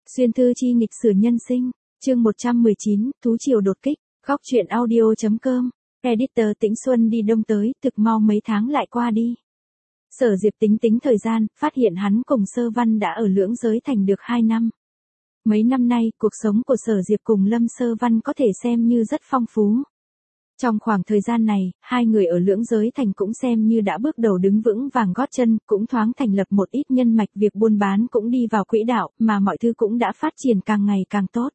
Xuyên thư chi nghịch sử nhân sinh, chương 119, Thú Triều đột kích, góc truyện audio.com, editor Tĩnh Xuân đi đông tới, thực mau mấy tháng lại qua đi. Sở Diệp tính thời gian, phát hiện hắn cùng Sơ Văn đã ở Lưỡng Giới Thành được 2 năm. Mấy năm nay, cuộc sống của Sở Diệp cùng Lâm Sơ Văn có thể xem như rất phong phú. Trong khoảng thời gian này, hai người ở Lưỡng Giới Thành cũng xem như đã bước đầu đứng vững vàng gót chân, cũng thoáng thành lập một ít nhân mạch, việc buôn bán cũng đi vào quỹ đạo, mà mọi thứ cũng đã phát triển càng ngày càng tốt.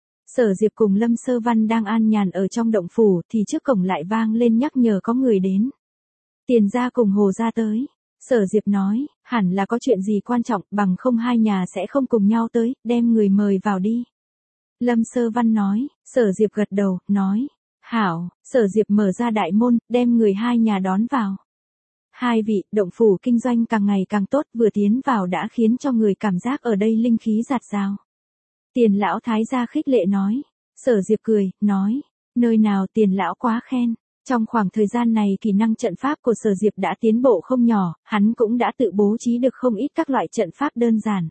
Sở Diệp cùng Lâm Sơ Văn đang an nhàn ở trong động phủ thì trước cổng lại vang lên nhắc nhở có người đến. Tiền gia cùng Hồ gia tới. Sở Diệp nói, hẳn là có chuyện gì quan trọng, bằng không hai nhà sẽ không cùng nhau tới, đem người mời vào đi. Lâm Sơ Văn nói, Sở Diệp gật đầu, nói. Hảo, Sở Diệp mở ra đại môn, đem người hai nhà đón vào. Hai vị, động phủ kinh doanh càng ngày càng tốt, vừa tiến vào đã khiến cho người cảm giác ở đây linh khí dạt dào. Tiền lão thái gia khích lệ nói. Sở Diệp cười, nói, nơi nào Tiền lão quá khen. Trong khoảng thời gian này kỹ năng trận pháp của Sở Diệp đã tiến bộ không nhỏ, hắn cũng đã tự bố trí được không ít các loại trận pháp đơn giản.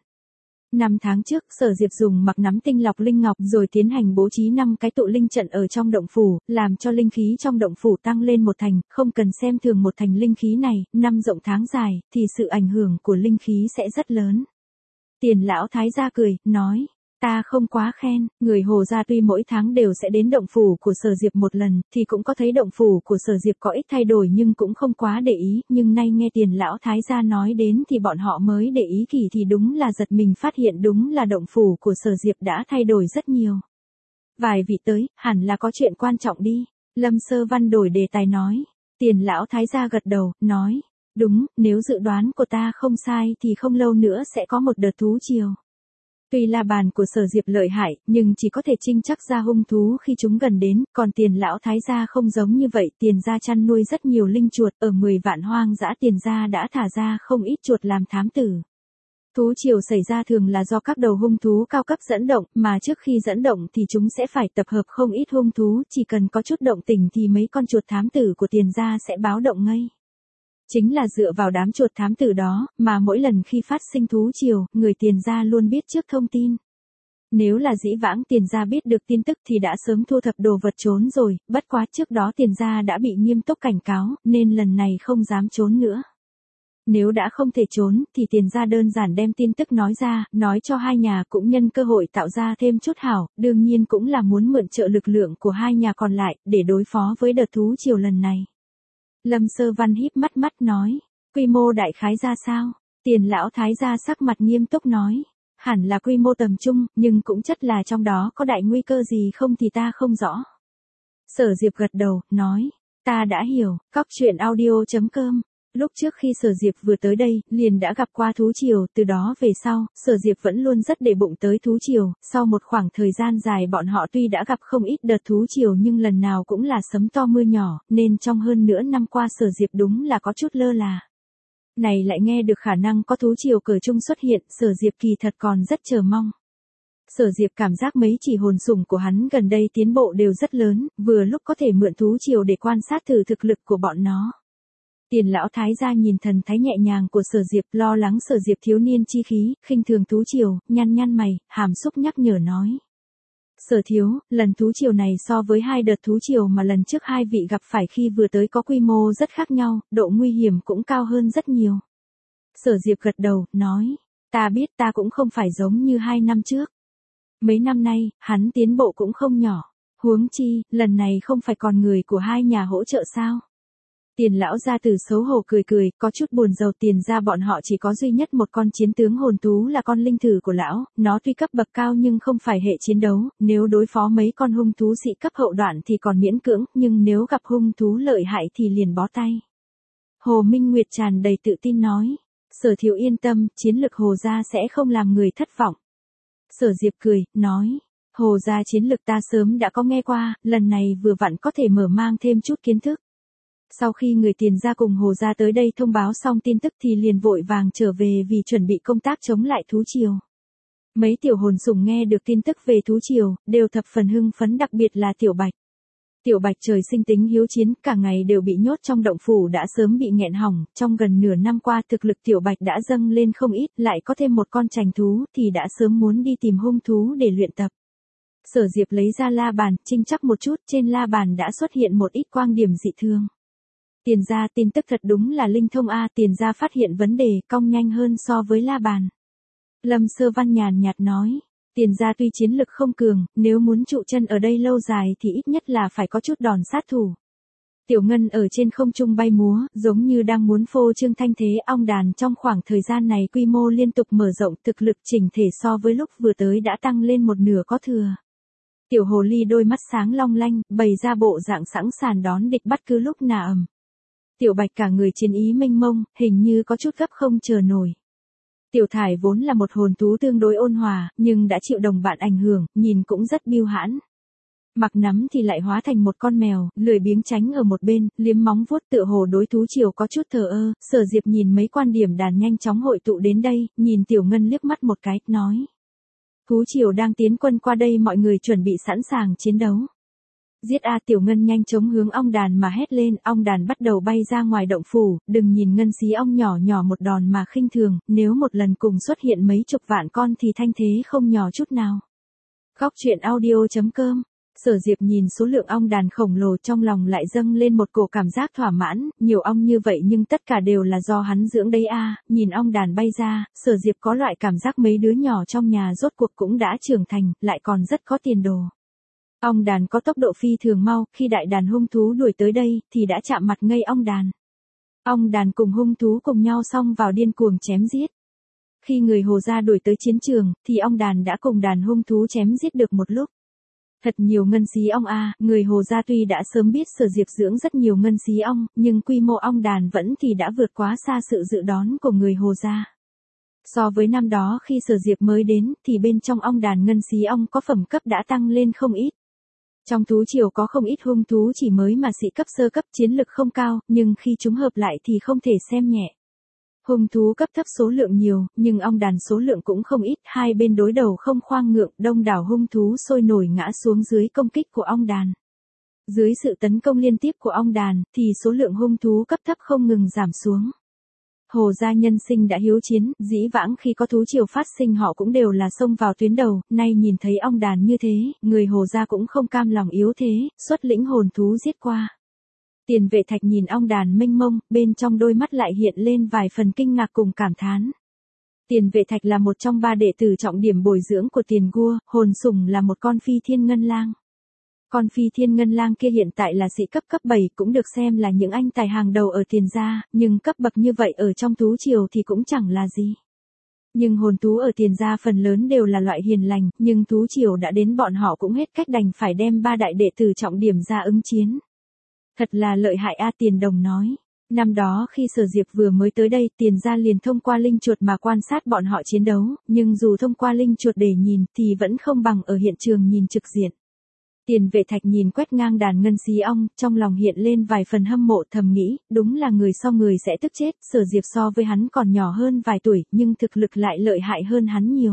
5 tháng trước, Sở Diệp dùng mặc nắm tinh lọc linh ngọc rồi tiến hành bố trí 5 cái tụ linh trận ở trong động phủ, làm cho linh khí trong động phủ tăng lên một thành, không cần xem thường một thành linh khí này, năm rộng tháng dài, thì sự ảnh hưởng của linh khí sẽ rất lớn. Tiền lão thái gia cười, nói, ta không quá khen, người Hồ gia tuy mỗi tháng đều sẽ đến động phủ của Sở Diệp một lần, thì cũng có thấy động phủ của Sở Diệp có ít thay đổi nhưng cũng không quá để ý, nhưng nay nghe Tiền lão thái gia nói đến thì bọn họ mới để ý, kỳ thì đúng là giật mình phát hiện đúng là động phủ của Sở Diệp đã thay đổi rất nhiều. Vài vị tới, hẳn là có chuyện quan trọng đi. Lâm Sơ Văn đổi đề tài nói. Tiền lão thái gia gật đầu, nói, đúng, nếu dự đoán của ta không sai thì không lâu nữa sẽ có một đợt thú triều. Tuy la bàn của Sở Diệp lợi hại, nhưng chỉ có thể trinh chắc ra hung thú khi chúng gần đến, còn Tiền lão thái gia không giống như vậy, Tiền gia chăn nuôi rất nhiều linh chuột, ở 10 vạn hoang dã Tiền gia đã thả ra không ít chuột làm thám tử. Thú triều xảy ra thường là do các đầu hung thú cao cấp dẫn động, mà trước khi dẫn động thì chúng sẽ phải tập hợp không ít hung thú, chỉ cần có chút động tĩnh thì mấy con chuột thám tử của Tiền gia sẽ báo động ngay. Chính là dựa vào đám chuột thám tử đó, mà mỗi lần khi phát sinh thú triều, người Tiền gia luôn biết trước thông tin. Nếu là dĩ vãng Tiền gia biết được tin tức thì đã sớm thu thập đồ vật trốn rồi, bất quá trước đó Tiền gia đã bị nghiêm túc cảnh cáo, nên lần này không dám trốn nữa. Nếu đã không thể trốn, thì Tiền gia đơn giản đem tin tức nói ra, nói cho hai nhà cũng nhân cơ hội tạo ra thêm chút hảo, đương nhiên cũng là muốn mượn trợ lực lượng của hai nhà còn lại, để đối phó với đợt thú triều lần này. Lâm Sơ Văn híp mắt nói, quy mô đại khái ra sao? Tiền lão thái gia sắc mặt nghiêm túc nói, hẳn là quy mô tầm trung, nhưng cũng chất là trong đó có đại nguy cơ gì không thì ta không rõ. Sở Diệp gật đầu, nói, ta đã hiểu, góc truyện audio.com. Lúc trước khi Sở Diệp vừa tới đây, liền đã gặp qua thú triều, từ đó về sau, Sở Diệp vẫn luôn rất để bụng tới thú triều, sau một khoảng thời gian dài bọn họ tuy đã gặp không ít đợt thú triều nhưng lần nào cũng là sấm to mưa nhỏ, nên trong hơn nửa năm qua Sở Diệp đúng là có chút lơ là. Này lại nghe được khả năng có thú triều cờ trung xuất hiện, Sở Diệp kỳ thật còn rất chờ mong. Sở Diệp cảm giác mấy chỉ hồn sủng của hắn gần đây tiến bộ đều rất lớn, vừa lúc có thể mượn thú triều để quan sát thử thực lực của bọn nó. Tiền lão thái gia nhìn thần thái nhẹ nhàng của Sở Diệp, lo lắng Sở Diệp thiếu niên chi khí, khinh thường thú triều, nhăn mày, hàm xúc nhắc nhở nói. Sở thiếu, lần thú triều này so với 2 đợt thú triều mà lần trước hai vị gặp phải khi vừa tới có quy mô rất khác nhau, độ nguy hiểm cũng cao hơn rất nhiều. Sở Diệp gật đầu, nói, ta biết, ta cũng không phải giống như 2 năm trước. Mấy năm nay, hắn tiến bộ cũng không nhỏ, huống chi, lần này không phải còn người của hai nhà hỗ trợ sao? Tiền lão gia tử xấu hổ cười, có chút buồn rầu. Tiền gia bọn họ chỉ có duy nhất một con chiến tướng hồn thú là con linh thử của lão, nó tuy cấp bậc cao nhưng không phải hệ chiến đấu, nếu đối phó mấy con hung thú sĩ cấp hậu đoạn thì còn miễn cưỡng, nhưng nếu gặp hung thú lợi hại thì liền bó tay. Hồ Minh Nguyệt tràn đầy tự tin nói, Sở thiếu yên tâm, chiến lực Hồ gia sẽ không làm người thất vọng. Sở Diệp cười, nói, Hồ gia chiến lực ta sớm đã có nghe qua, lần này vừa vặn có thể mở mang thêm chút kiến thức. Sau khi người Tiền gia cùng Hồ gia tới đây thông báo xong tin tức thì liền vội vàng trở về vì chuẩn bị công tác chống lại thú triều. Mấy tiểu hồn sủng nghe được tin tức về thú triều, đều thập phần hưng phấn, đặc biệt là Tiểu Bạch. Tiểu Bạch trời sinh tính hiếu chiến, cả ngày đều bị nhốt trong động phủ đã sớm bị nghẹn hỏng, trong gần nửa năm qua thực lực Tiểu Bạch đã dâng lên không ít, lại có thêm một con trành thú thì đã sớm muốn đi tìm hung thú để luyện tập. Sở Diệp lấy ra la bàn, chinh chắc một chút, trên la bàn đã xuất hiện một ít quang điểm dị thường. Tiền gia tin tức thật đúng là linh thông a, Tiền gia phát hiện vấn đề, cong nhanh hơn so với la bàn. Lâm Sơ Văn nhàn nhạt nói. Tiền gia tuy chiến lực không cường, nếu muốn trụ chân ở đây lâu dài thì ít nhất là phải có chút đòn sát thủ. Tiểu Ngân ở trên không trung bay múa, giống như đang muốn phô trương thanh thế. Ong đàn trong khoảng thời gian này quy mô liên tục mở rộng, thực lực chỉnh thể so với lúc vừa tới đã tăng lên một nửa có thừa. Tiểu hồ ly đôi mắt sáng long lanh, bày ra bộ dạng sẵn sàng đón địch bất cứ lúc nào ầm. Tiểu Bạch cả người chiến ý mênh mông, hình như có chút gấp không chờ nổi. Tiểu Thải vốn là một hồn thú tương đối ôn hòa, nhưng đã chịu đồng bạn ảnh hưởng, nhìn cũng rất biêu hãn. Mặc nắm thì lại hóa thành một con mèo, lười biếng tránh ở một bên, liếm móng vuốt tựa hồ đối thú triều có chút thờ ơ. Sở Diệp nhìn mấy quan điểm đàn nhanh chóng hội tụ đến đây, nhìn Tiểu Ngân liếc mắt một cái, nói. Thú triều đang tiến quân qua đây, mọi người chuẩn bị sẵn sàng chiến đấu. Giết a! Tiểu Ngân nhanh chóng hướng ong đàn mà hét lên, ong đàn bắt đầu bay ra ngoài động phủ, đừng nhìn ngân xí ong nhỏ nhỏ một đòn mà khinh thường, nếu một lần cùng xuất hiện mấy chục vạn con thì thanh thế không nhỏ chút nào. Góc truyện audio.com. Sở Diệp nhìn số lượng ong đàn khổng lồ trong lòng lại dâng lên một cổ cảm giác thỏa mãn, nhiều ong như vậy nhưng tất cả đều là do hắn dưỡng đấy a. Nhìn ong đàn bay ra, Sở Diệp có loại cảm giác mấy đứa nhỏ trong nhà rốt cuộc cũng đã trưởng thành, lại còn rất có tiền đồ. Ong đàn có tốc độ phi thường mau, khi đại đàn hung thú đuổi tới đây, thì đã chạm mặt ngay ong đàn. Ong đàn cùng hung thú cùng nhau xông vào điên cuồng chém giết. Khi người Hồ gia đuổi tới chiến trường, thì ong đàn đã cùng đàn hung thú chém giết được một lúc. Thật nhiều ngân xí ong a, người Hồ gia tuy đã sớm biết Sở Diệp dưỡng rất nhiều ngân xí ong, nhưng quy mô ong đàn vẫn thì đã vượt quá xa sự dự đoán của người Hồ gia. So với năm đó khi Sở Diệp mới đến, thì bên trong ong đàn ngân xí ong có phẩm cấp đã tăng lên không ít. Trong thú triều có không ít hung thú chỉ mới mà sĩ cấp sơ cấp, chiến lực không cao, nhưng khi chúng hợp lại thì không thể xem nhẹ. Hung thú cấp thấp số lượng nhiều, nhưng ong đàn số lượng cũng không ít, hai bên đối đầu không khoang ngượng, đông đảo hung thú sôi nổi ngã xuống dưới công kích của ong đàn. Dưới sự tấn công liên tiếp của ong đàn, thì số lượng hung thú cấp thấp không ngừng giảm xuống. Hồ gia nhân sinh đã hiếu chiến, dĩ vãng khi có thú triều phát sinh họ cũng đều là xông vào tuyến đầu, nay nhìn thấy ong đàn như thế, người Hồ gia cũng không cam lòng yếu thế, xuất lĩnh hồn thú giết qua. Tiền Vệ Thạch nhìn ong đàn mênh mông, bên trong đôi mắt lại hiện lên vài phần kinh ngạc cùng cảm thán. Tiền Vệ Thạch là một trong 3 đệ tử trọng điểm bồi dưỡng của Tiền Gua, hồn sủng là một con phi thiên ngân lang. Con phi thiên ngân lang kia hiện tại là sĩ cấp 7, cũng được xem là những anh tài hàng đầu ở Tiền gia, nhưng cấp bậc như vậy ở trong thú triều thì cũng chẳng là gì. Nhưng hồn thú ở Tiền gia phần lớn đều là loại hiền lành, nhưng thú triều đã đến bọn họ cũng hết cách đành phải đem 3 đại đệ tử trọng điểm ra ứng chiến. Thật là lợi hại a, Tiền Đồng nói. Năm đó khi Sở Diệp vừa mới tới đây, Tiền gia liền thông qua linh chuột mà quan sát bọn họ chiến đấu, nhưng dù thông qua linh chuột để nhìn thì vẫn không bằng ở hiện trường nhìn trực diện. Tiền Vệ Thạch nhìn quét ngang đàn ngân xí ong, trong lòng hiện lên vài phần hâm mộ, thầm nghĩ, đúng là người so người sẽ tức chết, Sở Diệp so với hắn còn nhỏ hơn vài tuổi, nhưng thực lực lại lợi hại hơn hắn nhiều.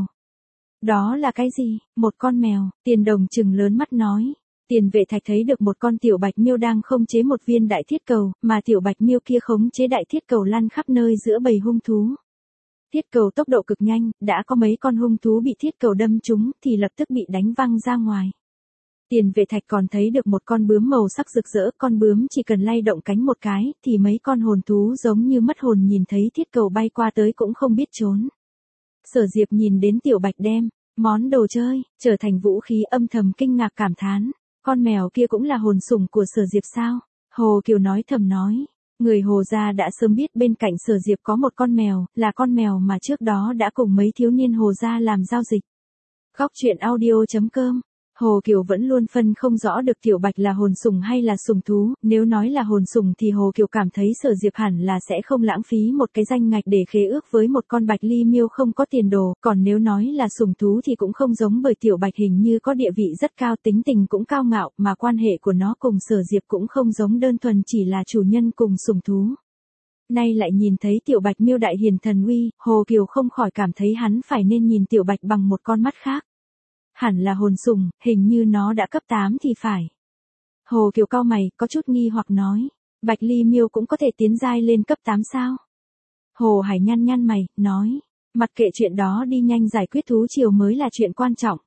Đó là cái gì? Một con mèo, Tiền Đồng trừng lớn mắt nói. Tiền Vệ Thạch thấy được một con tiểu bạch miêu đang khống chế một viên đại thiết cầu, mà tiểu bạch miêu kia khống chế đại thiết cầu lăn khắp nơi giữa bầy hung thú. Thiết cầu tốc độ cực nhanh, đã có mấy con hung thú bị thiết cầu đâm trúng thì lập tức bị đánh văng ra ngoài. Tiền Vệ Thạch còn thấy được một con bướm màu sắc rực rỡ, con bướm chỉ cần lay động cánh một cái, thì mấy con hồn thú giống như mất hồn nhìn thấy thiết cầu bay qua tới cũng không biết trốn. Sở Diệp nhìn đến tiểu bạch đem món đồ chơi trở thành vũ khí, âm thầm kinh ngạc cảm thán, con mèo kia cũng là hồn sủng của Sở Diệp sao? Hồ Kiều nói thầm nói, người Hồ gia đã sớm biết bên cạnh Sở Diệp có một con mèo, là con mèo mà trước đó đã cùng mấy thiếu niên Hồ gia làm giao dịch. Góc truyện audio.com. Hồ Kiều vẫn luôn phân không rõ được tiểu bạch là hồn sủng hay là sủng thú, nếu nói là hồn sủng thì Hồ Kiều cảm thấy Sở Diệp hẳn là sẽ không lãng phí một cái danh ngạch để khế ước với một con bạch ly miêu không có tiền đồ, còn nếu nói là sủng thú thì cũng không giống, bởi tiểu bạch hình như có địa vị rất cao, tính tình cũng cao ngạo, mà quan hệ của nó cùng Sở Diệp cũng không giống đơn thuần chỉ là chủ nhân cùng sủng thú. Nay lại nhìn thấy tiểu bạch miêu đại hiền thần uy, Hồ Kiều không khỏi cảm thấy hắn phải nên nhìn tiểu bạch bằng một con mắt khác. Hẳn là hồn sủng, hình như nó đã cấp 8 thì phải. Hồ Kiều cau mày, có chút nghi hoặc nói. Bạch Ly Miêu cũng có thể tiến giai lên cấp 8 sao? Hồ Hải nhăn nhăn mày, nói. Mặc kệ chuyện đó đi, nhanh giải quyết thú triều mới là chuyện quan trọng.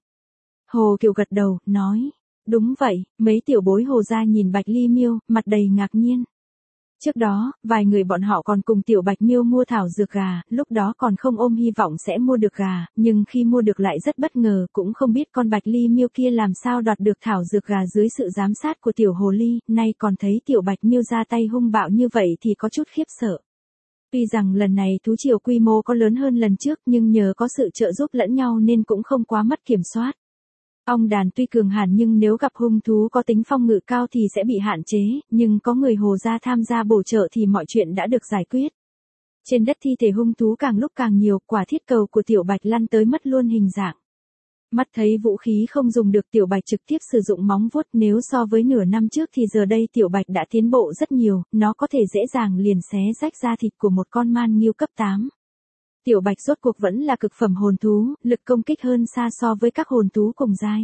Hồ Kiều gật đầu, nói. Đúng vậy, mấy tiểu bối Hồ gia nhìn Bạch Ly Miêu, mặt đầy ngạc nhiên. Trước đó, vài người bọn họ còn cùng tiểu Bạch Miêu mua thảo dược gà, lúc đó còn không ôm hy vọng sẽ mua được gà, nhưng khi mua được lại rất bất ngờ, cũng không biết con Bạch Ly Miêu kia làm sao đoạt được thảo dược gà dưới sự giám sát của tiểu hồ ly, nay còn thấy tiểu Bạch Miêu ra tay hung bạo như vậy thì có chút khiếp sợ. Tuy rằng lần này thú triều quy mô có lớn hơn lần trước, nhưng nhờ có sự trợ giúp lẫn nhau nên cũng không quá mất kiểm soát. Ong đàn tuy cường hàn nhưng nếu gặp hung thú có tính phong ngự cao thì sẽ bị hạn chế, nhưng có người Hồ gia tham gia bổ trợ thì mọi chuyện đã được giải quyết. Trên đất thi thể hung thú càng lúc càng nhiều, quả thiết cầu của tiểu Bạch lăn tới mất luôn hình dạng. Mắt thấy vũ khí không dùng được, tiểu Bạch trực tiếp sử dụng móng vuốt, nếu so với nửa năm trước thì giờ đây tiểu Bạch đã tiến bộ rất nhiều, nó có thể dễ dàng liền xé rách da thịt của một con man nghiêu cấp 8. Tiểu Bạch rốt cuộc vẫn là cực phẩm hồn thú, lực công kích hơn xa so với các hồn thú cùng giai.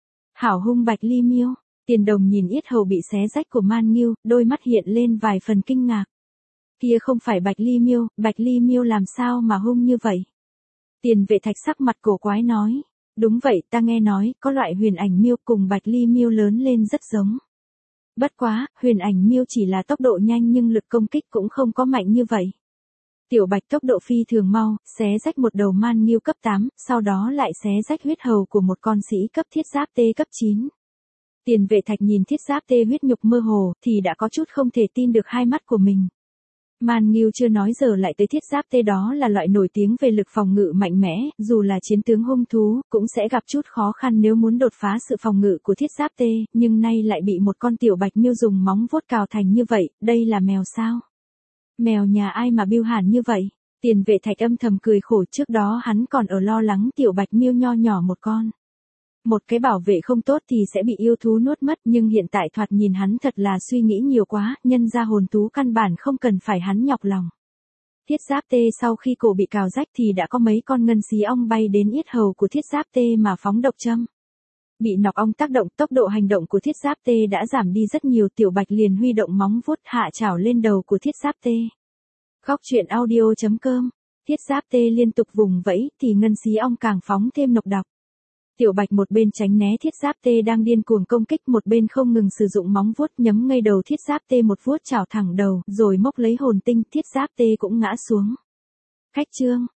Hảo hung Bạch Ly Miêu, Tiền Đồng nhìn yết hầu bị xé rách của man nghiêu, đôi mắt hiện lên vài phần kinh ngạc. Kia không phải Bạch Ly Miêu làm sao mà hung như vậy? Tiền Vệ Thạch sắc mặt cổ quái nói. Đúng vậy, ta nghe nói, có loại huyền ảnh miêu cùng Bạch Ly Miêu lớn lên rất giống. Bất quá, huyền ảnh miêu chỉ là tốc độ nhanh nhưng lực công kích cũng không có mạnh như vậy. Tiểu Bạch tốc độ phi thường mau, xé rách một đầu man nghiêu cấp 8, sau đó lại xé rách huyết hầu của một con sĩ cấp thiết giáp tê cấp 9. Tiền Vệ Thạch nhìn thiết giáp tê huyết nhục mơ hồ thì đã có chút không thể tin được hai mắt của mình. Man nghiêu chưa nói giờ lại tới thiết giáp tê, đó là loại nổi tiếng về lực phòng ngự mạnh mẽ, dù là chiến tướng hung thú, cũng sẽ gặp chút khó khăn nếu muốn đột phá sự phòng ngự của thiết giáp tê, nhưng nay lại bị một con tiểu Bạch Miêu dùng móng vuốt cào thành như vậy, đây là mèo sao? Mèo nhà ai mà biêu hàn như vậy? Tiền Vệ Thạch âm thầm cười khổ, trước đó hắn còn ở lo lắng tiểu Bạch Miêu nho nhỏ một con. Một cái bảo vệ không tốt thì sẽ bị yêu thú nuốt mất, nhưng hiện tại thoạt nhìn hắn thật là suy nghĩ nhiều quá, nhân ra hồn thú căn bản không cần phải hắn nhọc lòng. Thiết giáp tê sau khi cổ bị cào rách thì đã có mấy con ngân xí ong bay đến yết hầu của thiết giáp tê mà phóng độc châm. Bị nọc ong tác động, tốc độ hành động của thiết giáp tê đã giảm đi rất nhiều, tiểu Bạch liền huy động móng vuốt hạ chảo lên đầu của thiết giáp tê. Góc truyện audio.com. Thiết giáp tê liên tục vùng vẫy thì ngân xí ong càng phóng thêm nọc độc. Tiểu Bạch một bên tránh né thiết giáp tê đang điên cuồng công kích, một bên không ngừng sử dụng móng vuốt nhắm ngay đầu thiết giáp tê, một vuốt chảo thẳng đầu, rồi móc lấy hồn tinh, thiết giáp tê cũng ngã xuống. Khách trương,